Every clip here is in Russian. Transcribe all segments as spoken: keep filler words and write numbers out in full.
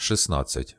шестнадцать.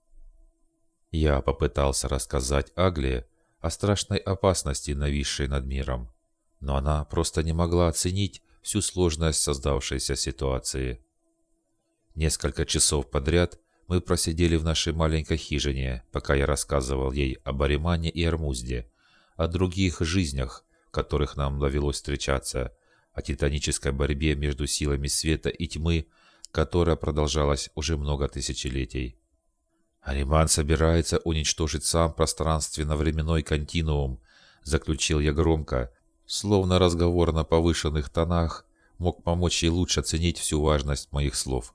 Я попытался рассказать Агле о страшной опасности, нависшей над миром, но она просто не могла оценить всю сложность создавшейся ситуации. Несколько часов подряд мы просидели в нашей маленькой хижине, пока я рассказывал ей об Аримане и Армузде, о других жизнях, в которых нам довелось встречаться, о титанической борьбе между силами света и тьмы, которая продолжалась уже много тысячелетий. «Ариман собирается уничтожить сам пространственно-временной континуум», заключил я громко, словно разговор на повышенных тонах мог помочь ей лучше оценить всю важность моих слов.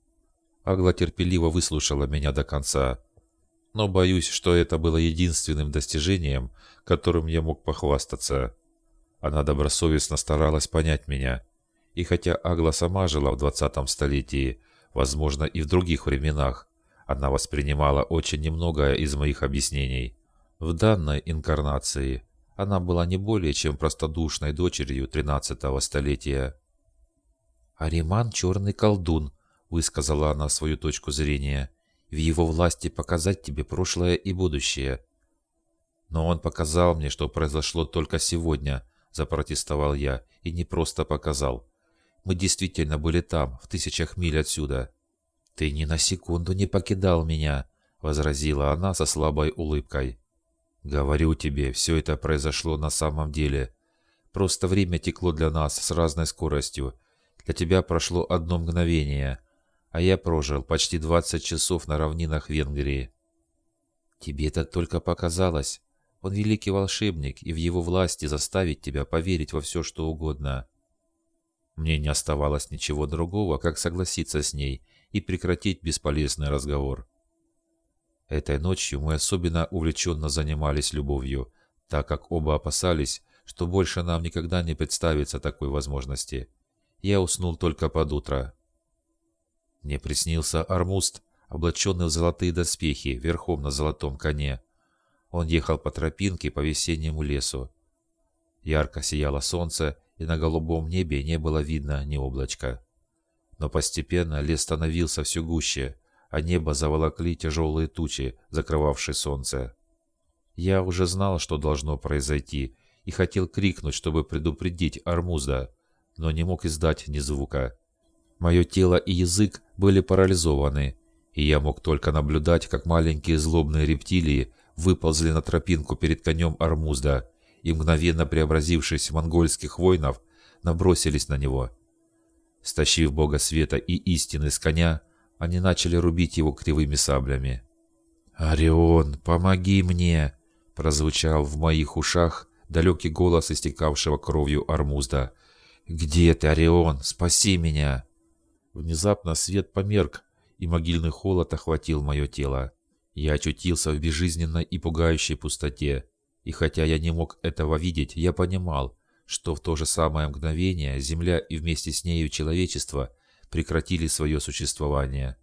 Агла терпеливо выслушала меня до конца, но боюсь, что это было единственным достижением, которым я мог похвастаться. Она добросовестно старалась понять меня, и хотя Агла сама жила в двадцатом столетии, возможно, и в других временах, она воспринимала очень немногое из моих объяснений. В данной инкарнации она была не более чем простодушной дочерью тринадцатого столетия. «Ариман — черный колдун», — высказала она свою точку зрения. «В его власти показать тебе прошлое и будущее». «Но он показал мне, что произошло только сегодня», — запротестовал я, — «и не просто показал. Мы действительно были там, в тысячах миль отсюда». «Ты ни на секунду не покидал меня», — возразила она со слабой улыбкой. «Говорю тебе, все это произошло на самом деле. Просто время текло для нас с разной скоростью. Для тебя прошло одно мгновение, а я прожил почти двадцать часов на равнинах Венгрии». «Тебе это только показалось. Он великий волшебник, и в его власти заставить тебя поверить во все, что угодно». Мне не оставалось ничего другого, как согласиться с ней и прекратить бесполезный разговор. Этой ночью мы особенно увлеченно занимались любовью, так как оба опасались, что больше нам никогда не представится такой возможности. Я уснул только под утро. Мне приснился Армузд, облаченный в золотые доспехи, верхом на золотом коне. Он ехал по тропинке по весеннему лесу. Ярко сияло солнце, и на голубом небе не было видно ни облачка. Но постепенно лес становился все гуще, а небо заволокли тяжелые тучи, закрывавшие солнце. Я уже знал, что должно произойти, и хотел крикнуть, чтобы предупредить Армузда, но не мог издать ни звука. Мое тело и язык были парализованы, и я мог только наблюдать, как маленькие злобные рептилии выползли на тропинку перед конем Армузда и, мгновенно преобразившись в монгольских воинов, набросились на него. Стащив бога света и истины с коня, они начали рубить его кривыми саблями. «Орион, помоги мне!» — прозвучал в моих ушах далекий голос истекавшего кровью Армузда. «Где ты, Орион? Спаси меня!» Внезапно свет померк, и могильный холод охватил мое тело. Я очутился в безжизненной и пугающей пустоте, и хотя я не мог этого видеть, я понимал, что в то же самое мгновение Земля и вместе с нею человечество прекратили свое существование.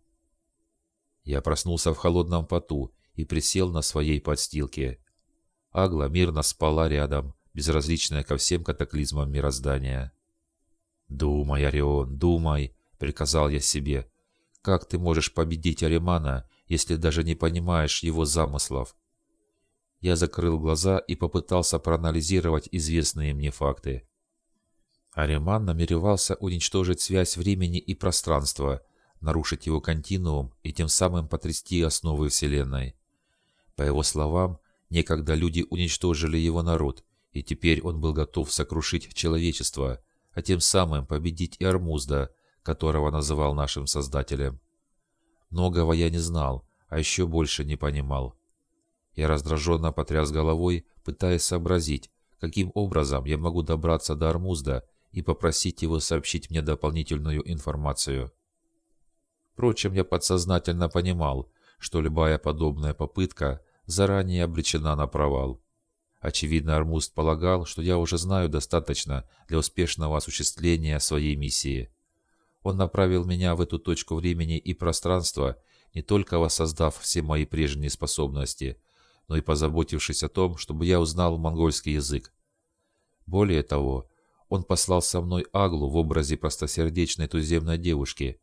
Я проснулся в холодном поту и присел на своей подстилке. Агла мирно спала рядом, безразличная ко всем катаклизмам мироздания. «Думай, Орион, думай», — приказал я себе, — «как ты можешь победить Аримана, если даже не понимаешь его замыслов?» Я закрыл глаза и попытался проанализировать известные мне факты. Ариман намеревался уничтожить связь времени и пространства, нарушить его континуум и тем самым потрясти основы Вселенной. По его словам, некогда люди уничтожили его народ, и теперь он был готов сокрушить человечество, а тем самым победить и Армузда, которого называл нашим создателем. Многого я не знал, а еще больше не понимал. Я раздраженно потряс головой, пытаясь сообразить, каким образом я могу добраться до Армузда и попросить его сообщить мне дополнительную информацию. Впрочем, я подсознательно понимал, что любая подобная попытка заранее обречена на провал. Очевидно, Армузд полагал, что я уже знаю достаточно для успешного осуществления своей миссии. Он направил меня в эту точку времени и пространства, не только воссоздав все мои прежние способности, но и позаботившись о том, чтобы я узнал монгольский язык. Более того, он послал со мной Аглу в образе простосердечной туземной девушки.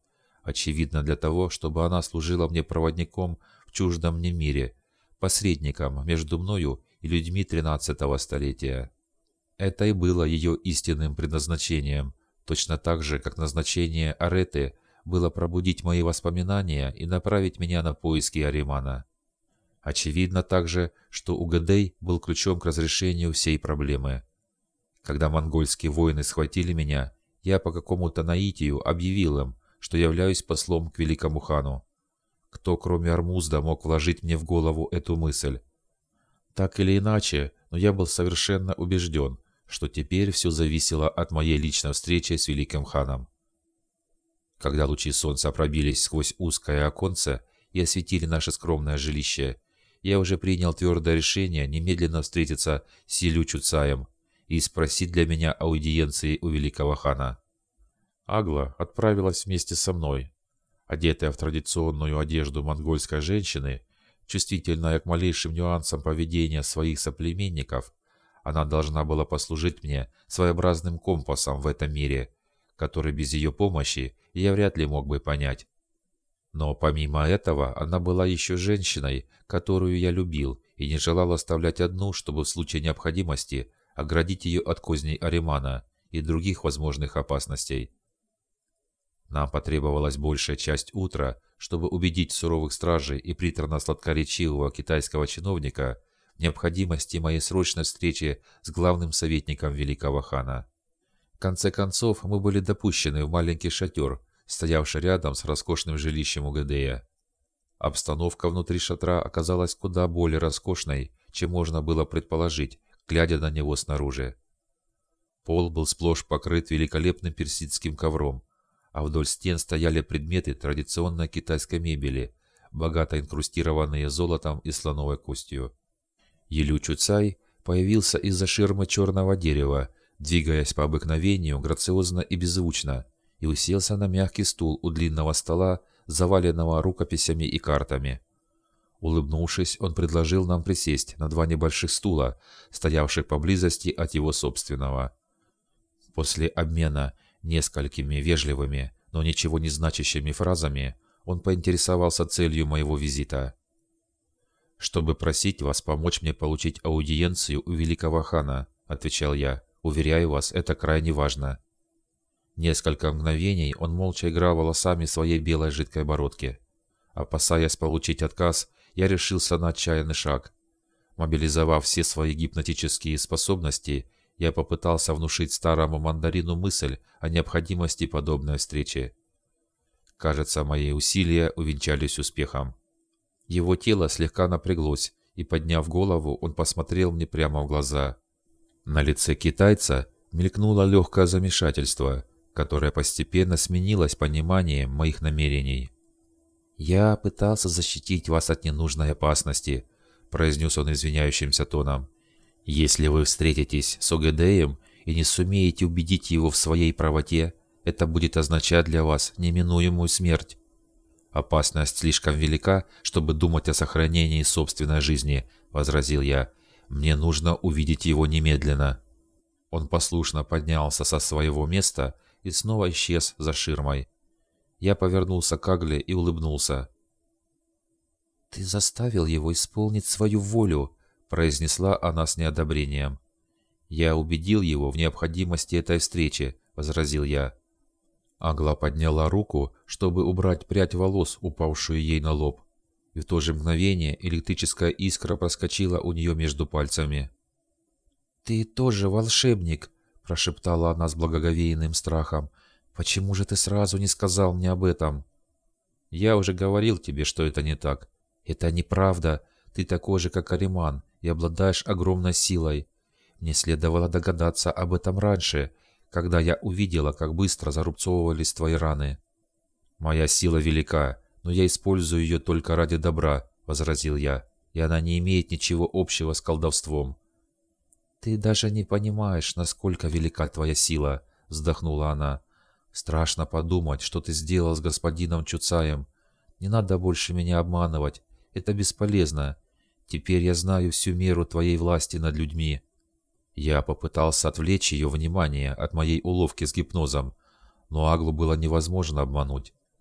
очевидно для того, чтобы она служила мне проводником в чуждом мне мире, посредником между мною и людьми тринадцатого столетия. Это и было ее истинным предназначением, точно так же, как назначение Ареты было пробудить мои воспоминания и направить меня на поиски Аримана. Очевидно также, что Угадей был ключом к разрешению всей проблемы. Когда монгольские воины схватили меня, я по какому-то наитию объявил им, что являюсь послом к великому хану. Кто, кроме Армузда, мог вложить мне в голову эту мысль? Так или иначе, но я был совершенно убежден, что теперь все зависело от моей личной встречи с великим ханом. Когда лучи солнца пробились сквозь узкое оконце и осветили наше скромное жилище, я уже принял твердое решение немедленно встретиться с Илю Чуцаем и спросить для меня аудиенции у великого хана. Агла отправилась вместе со мной. Одетая в традиционную одежду монгольской женщины, чувствительная к малейшим нюансам поведения своих соплеменников, она должна была послужить мне своеобразным компасом в этом мире, который без ее помощи я вряд ли мог бы понять. Но помимо этого, она была еще женщиной, которую я любил, и не желал оставлять одну, чтобы в случае необходимости оградить ее от козней Аримана и других возможных опасностей. Нам потребовалась большая часть утра, чтобы убедить суровых стражей и приторно-сладкоречивого китайского чиновника в необходимости моей срочной встречи с главным советником великого хана. В конце концов, мы были допущены в маленький шатер, стоявший рядом с роскошным жилищем Угадея. Обстановка внутри шатра оказалась куда более роскошной, чем можно было предположить, глядя на него снаружи. Пол был сплошь покрыт великолепным персидским ковром, а вдоль стен стояли предметы традиционной китайской мебели, богато инкрустированные золотом и слоновой костью. Илю Чуцай появился из-за ширмы черного дерева, двигаясь по обыкновению грациозно и беззвучно, и уселся на мягкий стул у длинного стола, заваленного рукописями и картами. Улыбнувшись, он предложил нам присесть на два небольших стула, стоявших поблизости от его собственного. После обмена несколькими вежливыми, но ничего не значащими фразами, он поинтересовался целью моего визита. «Чтобы просить вас помочь мне получить аудиенцию у великого хана», — отвечал я. «Уверяю вас, это крайне важно». Несколько мгновений он молча играл волосами своей белой жидкой бородки. Опасаясь получить отказ, я решился на отчаянный шаг. Мобилизовав все свои гипнотические способности, я попытался внушить старому мандарину мысль о необходимости подобной встречи. Кажется, мои усилия увенчались успехом. Его тело слегка напряглось, и, подняв голову, он посмотрел мне прямо в глаза. На лице китайца мелькнуло легкое замешательство, которое постепенно сменилось пониманием моих намерений. «Я пытался защитить вас от ненужной опасности», — произнес он извиняющимся тоном. «Если вы встретитесь с Огедеем и не сумеете убедить его в своей правоте, это будет означать для вас неминуемую смерть. Опасность слишком велика, чтобы думать о сохранении собственной жизни», — возразил я. «Мне нужно увидеть его немедленно». Он послушно поднялся со своего места и снова исчез за ширмой. Я повернулся к Агле и улыбнулся. «Ты заставил его исполнить свою волю», — произнесла она с неодобрением. «Я убедил его в необходимости этой встречи», — возразил я. Агла подняла руку, чтобы убрать прядь волос, упавшую ей на лоб, и в то же мгновение электрическая искра проскочила у нее между пальцами. «Ты тоже волшебник», — прошептала она с благоговейным страхом. «Почему же ты сразу не сказал мне об этом?» «Я уже говорил тебе, что это не так». «Это неправда. Ты такой же, как Ариман, и обладаешь огромной силой. Мне следовало догадаться об этом раньше, когда я увидела, как быстро зарубцовывались твои раны». «Моя сила велика, но я использую ее только ради добра», — возразил я, «и она не имеет ничего общего с колдовством». «Ты даже не понимаешь, насколько велика твоя сила», — вздохнула она. «Страшно подумать, что ты сделал с господином Чуцаем. Не надо больше меня обманывать. Это бесполезно. Теперь я знаю всю меру твоей власти над людьми». Я попытался отвлечь ее внимание от моей уловки с гипнозом, но Аглу было невозможно обмануть.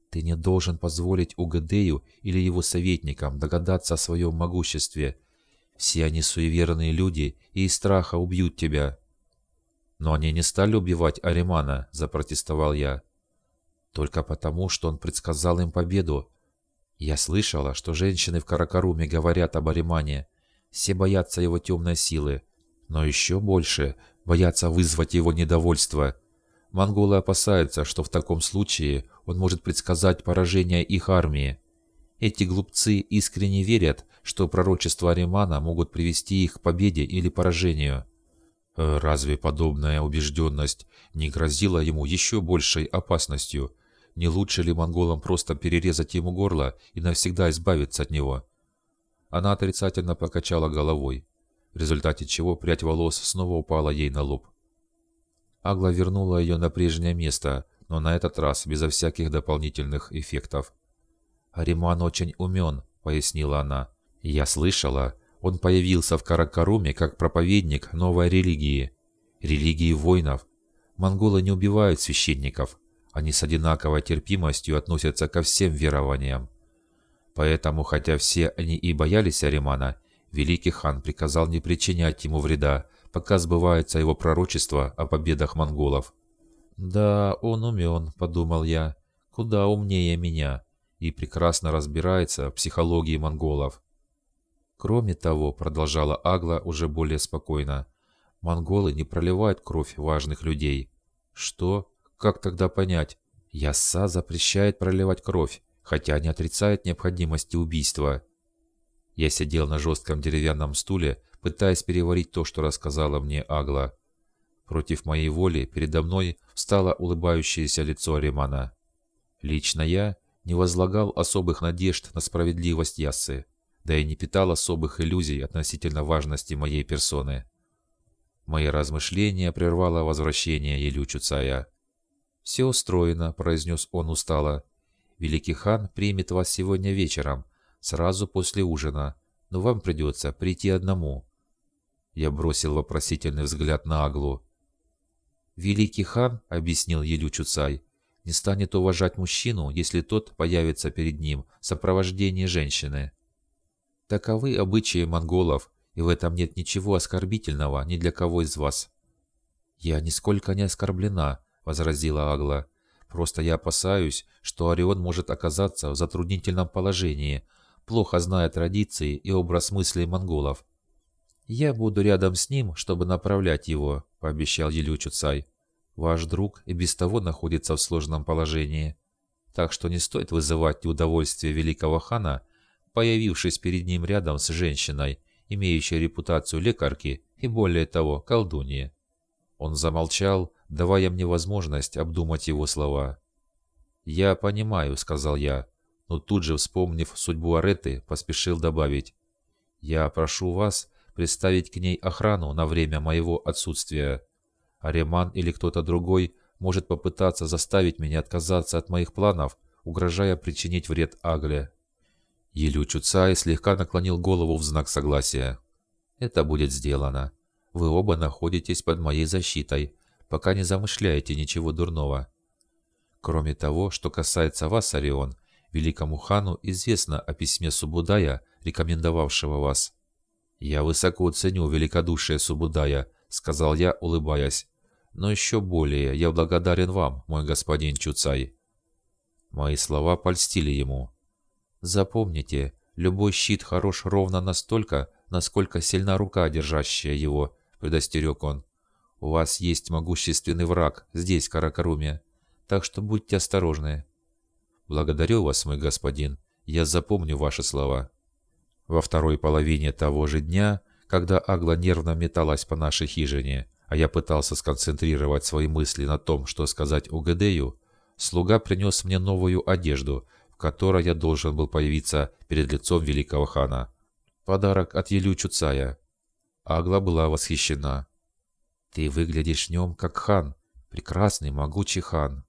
Ты не должен позволить Угадею или его советникам догадаться о своем могуществе. Все они суеверные люди и из страха убьют тебя». «Но они не стали убивать Аримана», – запротестовал я. «Только потому, что он предсказал им победу. Я слышала, что женщины в Каракаруме говорят об Аримане. Все боятся его темной силы, но еще больше боятся вызвать его недовольство. Монголы опасаются, что в таком случае он может предсказать поражение их армии. Эти глупцы искренне верят, что пророчества Аримана могут привести их к победе или поражению». Э, Разве подобная убежденность не грозила ему еще большей опасностью? Не лучше ли монголам просто перерезать ему горло и навсегда избавиться от него? Она отрицательно покачала головой, в результате чего прядь волос снова упала ей на лоб. Агла вернула ее на прежнее место, но на этот раз безо всяких дополнительных эффектов. «Ариман очень умен», — пояснила она. «Я слышала, он появился в Каракаруме как проповедник новой религии, религии воинов. Монголы не убивают священников, они с одинаковой терпимостью относятся ко всем верованиям. Поэтому, хотя все они и боялись Аримана, великий хан приказал не причинять ему вреда, пока сбывается его пророчество о победах монголов». «Да, он умен», — подумал я, — «куда умнее меня, и прекрасно разбирается в психологии монголов». «Кроме того», — продолжала Агла уже более спокойно, — «монголы не проливают кровь важных людей». «Что? Как тогда понять?» «Ясса запрещает проливать кровь, хотя не отрицает необходимости убийства». Я сидел на жестком деревянном стуле, пытаясь переварить то, что рассказала мне Агла. Против моей воли передо мной встало улыбающееся лицо Аримана. Лично я не возлагал особых надежд на справедливость Яссы, да и не питал особых иллюзий относительно важности моей персоны. Мои размышления прервало возвращение Елю Чуцая. «Все устроено», — произнес он устало. «Великий хан примет вас сегодня вечером, сразу после ужина, но вам придется прийти одному». Я бросил вопросительный взгляд на Аглу. «Великий хан, — объяснил Елю Чуцай, — не станет уважать мужчину, если тот появится перед ним в сопровождении женщины. Таковы обычаи монголов, и в этом нет ничего оскорбительного ни для кого из вас». «Я нисколько не оскорблена», — возразила Агла. «Просто я опасаюсь, что Орион может оказаться в затруднительном положении, плохо зная традиции и образ мыслей монголов». «Я буду рядом с ним, чтобы направлять его», — пообещал Елю Чуцай. «Ваш друг и без того находится в сложном положении, так что не стоит вызывать неудовольствие великого хана, появившись перед ним рядом с женщиной, имеющей репутацию лекарки и, более того, колдуньи». Он замолчал, давая мне возможность обдумать его слова. «Я понимаю», — сказал я, но тут же, вспомнив судьбу Ареты, поспешил добавить: «Я прошу вас представить к ней охрану на время моего отсутствия. Ариман или кто-то другой может попытаться заставить меня отказаться от моих планов, угрожая причинить вред Агле». Елю Чуцай слегка наклонил голову в знак согласия. «Это будет сделано. Вы оба находитесь под моей защитой, пока не замышляете ничего дурного. Кроме того, что касается вас, Орион, великому хану известно о письме Субудая, рекомендовавшего вас». «Я высоко ценю великодушие Субудая», — сказал я, улыбаясь. «Но еще более я благодарен вам, мой господин Чуцай». Мои слова польстили ему. «Запомните, любой щит хорош ровно настолько, насколько сильна рука, держащая его», — предостерег он. «У вас есть могущественный враг здесь, в Каракаруме, так что будьте осторожны». «Благодарю вас, мой господин, я запомню ваши слова». Во второй половине того же дня, когда Агла нервно металась по нашей хижине, а я пытался сконцентрировать свои мысли на том, что сказать Угадею, слуга принес мне новую одежду, в которой я должен был появиться перед лицом великого хана. Подарок от Елю Чуцая. Агла была восхищена. «Ты выглядишь в нем как хан, прекрасный, могучий хан».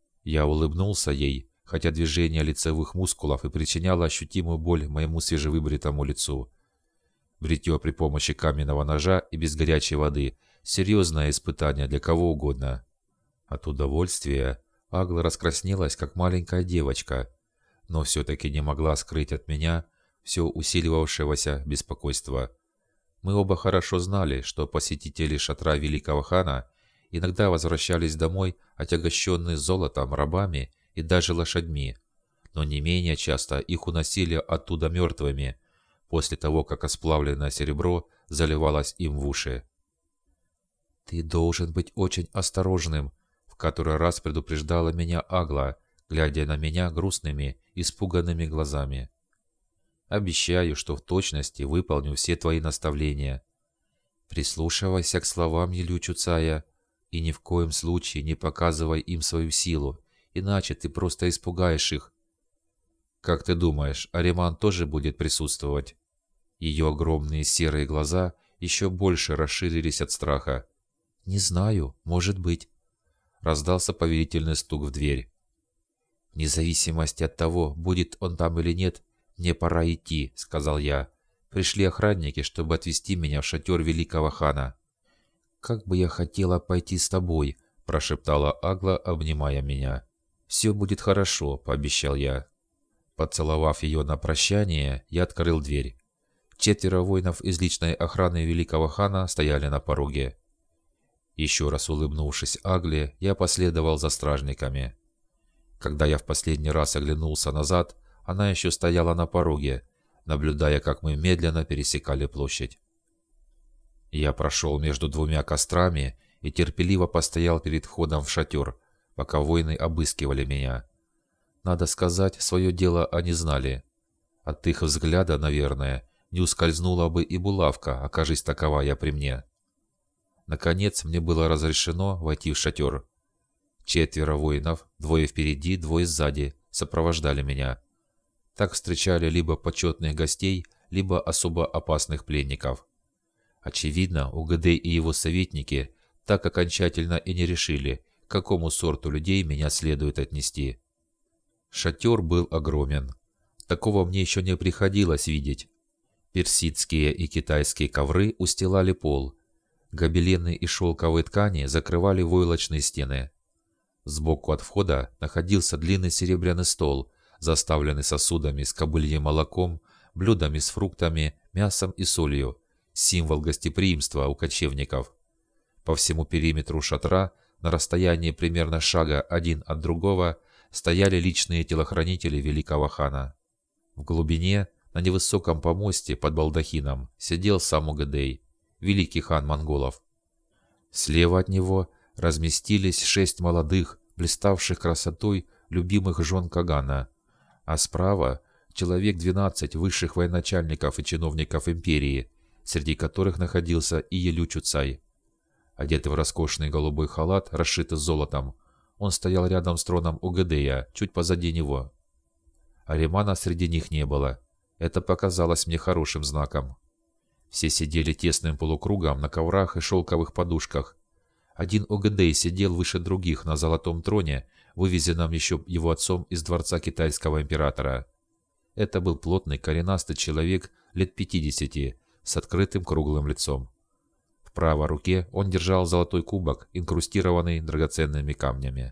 Я улыбнулся ей, хотя движение лицевых мускулов и причиняло ощутимую боль моему свежевыбритому лицу. Бритье при помощи каменного ножа и без горячей воды – серьезное испытание для кого угодно. От удовольствия Агла раскраснелась, как маленькая девочка, но все-таки не могла скрыть от меня все усиливавшегося беспокойства. Мы оба хорошо знали, что посетители шатра великого хана иногда возвращались домой, отягощенные золотом, рабами и даже лошадьми, но не менее часто их уносили оттуда мертвыми, после того, как осплавленное серебро заливалось им в уши. «Ты должен быть очень осторожным», — в который раз предупреждала меня Агла, глядя на меня грустными, испуганными глазами. «Обещаю, что в точности выполню все твои наставления. Прислушивайся к словам Елю Чуцая и ни в коем случае не показывай им свою силу, иначе ты просто испугаешь их». «Как ты думаешь, Ариман тоже будет присутствовать?» Ее огромные серые глаза еще больше расширились от страха. «Не знаю, может быть». Раздался повелительный стук в дверь. «Вне зависимости от того, будет он там или нет, мне пора идти», — сказал я. «Пришли охранники, чтобы отвезти меня в шатер великого хана». «Как бы я хотела пойти с тобой», — прошептала Агла, обнимая меня. «Все будет хорошо», — пообещал я. Поцеловав ее на прощание, я открыл дверь. Четверо воинов из личной охраны великого хана стояли на пороге. Еще раз улыбнувшись Агле, я последовал за стражниками. Когда я в последний раз оглянулся назад, она еще стояла на пороге, наблюдая, как мы медленно пересекали площадь. Я прошел между двумя кострами и терпеливо постоял перед входом в шатер, пока воины обыскивали меня. Надо сказать, свое дело они знали. От их взгляда, наверное, не ускользнула бы и булавка, окажись таковая при мне. Наконец, мне было разрешено войти в шатер. Четверо воинов, двое впереди, двое сзади, сопровождали меня. Так встречали либо почетных гостей, либо особо опасных пленников. Очевидно, Угадей и его советники так окончательно и не решили, к какому сорту людей меня следует отнести. Шатер был огромен. Такого мне еще не приходилось видеть. Персидские и китайские ковры устилали пол. Гобелены и шелковые ткани закрывали войлочные стены. Сбоку от входа находился длинный серебряный стол, заставленный сосудами с кобыльем молоком, блюдами с фруктами, мясом и солью, символ гостеприимства у кочевников. По всему периметру шатра, на расстоянии примерно шага один от другого, стояли личные телохранители великого хана. В глубине, на невысоком помосте под балдахином, сидел сам Угадей, великий хан монголов. Слева от него разместились шесть молодых, блиставших красотой любимых жен Кагана, а справа человек двенадцать высших военачальников и чиновников империи, среди которых находился и Елю Чуцай. Одетый в роскошный голубой халат, расшитый золотом, он стоял рядом с троном Угадея, чуть позади него. Аримана среди них не было. Это показалось мне хорошим знаком. Все сидели тесным полукругом на коврах и шелковых подушках. Один Угадей сидел выше других на золотом троне, вывезенном еще его отцом из дворца китайского императора. Это был плотный коренастый человек лет пятидесяти, с открытым круглым лицом. В правой руке он держал золотой кубок, инкрустированный драгоценными камнями.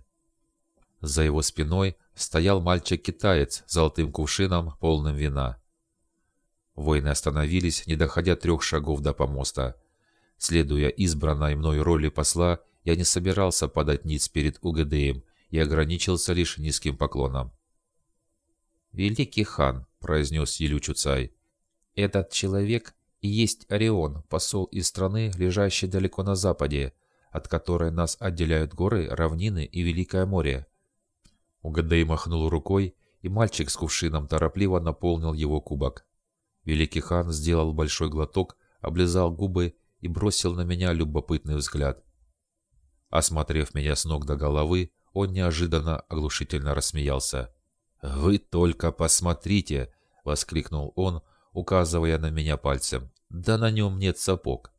За его спиной стоял мальчик-китаец с золотым кувшином, полным вина. Воины остановились, не доходя трех шагов до помоста. Следуя избранной мной роли посла, я не собирался подать ниц перед Угадеем и ограничился лишь низким поклоном. «Великий хан», — произнес Елю Чуцай, — «этот человек и есть Орион, посол из страны, лежащей далеко на западе, от которой нас отделяют горы, равнины и Великое море». Угадей махнул рукой, и мальчик с кувшином торопливо наполнил его кубок. Великий хан сделал большой глоток, облизал губы и бросил на меня любопытный взгляд. Осмотрев меня с ног до головы, он неожиданно оглушительно рассмеялся. «Вы только посмотрите!» — воскликнул он, указывая на меня пальцем. «Да на нем нет сапог!»